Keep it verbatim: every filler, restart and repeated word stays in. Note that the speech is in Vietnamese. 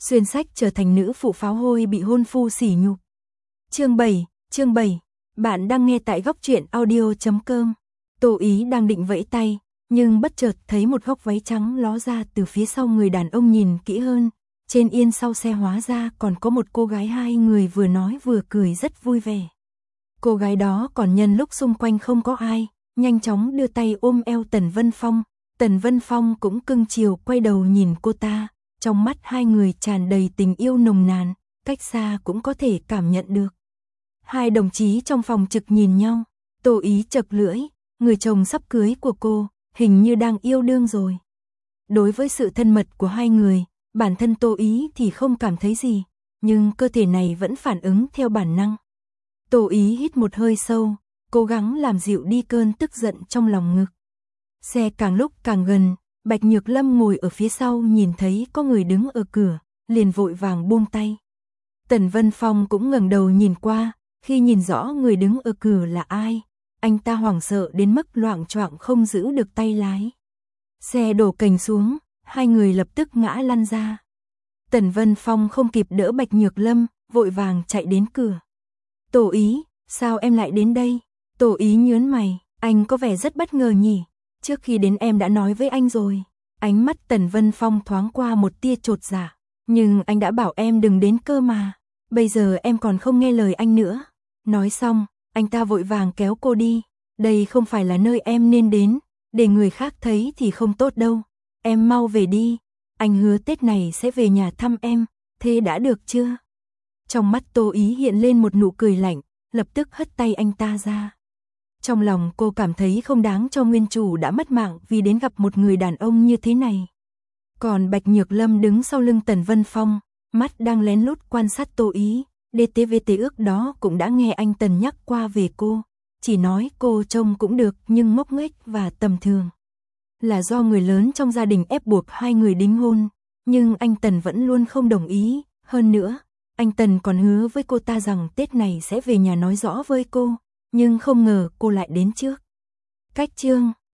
xuyên sách trở thành nữ phụ pháo hôi bị hôn phu sỉ nhục. Chương bảy, chương bảy. Bạn đang nghe tại góc truyện audio chấm com. Tô Ý đang định vẫy tay, nhưng bất chợt thấy một góc váy trắng ló ra từ phía sau người đàn ông, nhìn kỹ hơn, trên yên sau xe hóa ra còn có một cô gái, hai người vừa nói vừa cười rất vui vẻ. Cô gái đó còn nhân lúc xung quanh không có ai, nhanh chóng đưa tay ôm eo Tần Vân Phong. Tần Vân Phong cũng cưng chiều quay đầu nhìn cô ta, trong mắt hai người tràn đầy tình yêu nồng nàn, cách xa cũng có thể cảm nhận được. Hai đồng chí trong phòng trực nhìn nhau, Tô Ý chật lưỡi, người chồng sắp cưới của cô, hình như đang yêu đương rồi. Đối với sự thân mật của hai người, bản thân Tô Ý thì không cảm thấy gì, nhưng cơ thể này vẫn phản ứng theo bản năng. Tô Ý hít một hơi sâu, cố gắng làm dịu đi cơn tức giận trong lòng ngực. Xe càng lúc càng gần, Bạch Nhược Lâm ngồi ở phía sau nhìn thấy có người đứng ở cửa, liền vội vàng buông tay. Tần Vân Phong cũng ngẩng đầu nhìn qua, khi nhìn rõ người đứng ở cửa là ai, anh ta hoảng sợ đến mức loạng choạng không giữ được tay lái. Xe đổ cành xuống, hai người lập tức ngã lăn ra. Tần Vân Phong không kịp đỡ Bạch Nhược Lâm, vội vàng chạy đến cửa. Tô Ý, sao em lại đến đây? Tô Ý nhớn mày, anh có vẻ rất bất ngờ nhỉ? Trước khi đến em đã nói với anh rồi. Ánh mắt Tần Vân Phong thoáng qua một tia chột dạ, nhưng anh đã bảo em đừng đến cơ mà. Bây giờ em còn không nghe lời anh nữa. Nói xong, anh ta vội vàng kéo cô đi. Đây không phải là nơi em nên đến, để người khác thấy thì không tốt đâu. Em mau về đi, anh hứa Tết này sẽ về nhà thăm em, thế đã được chưa? Trong mắt Tô Ý hiện lên một nụ cười lạnh, lập tức hất tay anh ta ra. Trong lòng cô cảm thấy không đáng cho nguyên chủ đã mất mạng vì đến gặp một người đàn ông như thế này. Còn Bạch Nhược Lâm đứng sau lưng Tần Vân Phong, mắt đang lén lút quan sát Tô Ý. đê tê vê tê ước đó cũng đã nghe anh Tần nhắc qua về cô, chỉ nói cô trông cũng được nhưng ngốc nghếch và tầm thường. Là do người lớn trong gia đình ép buộc hai người đính hôn, nhưng anh Tần vẫn luôn không đồng ý. Hơn nữa, anh Tần còn hứa với cô ta rằng Tết này sẽ về nhà nói rõ với cô, nhưng không ngờ cô lại đến trước. Cách chương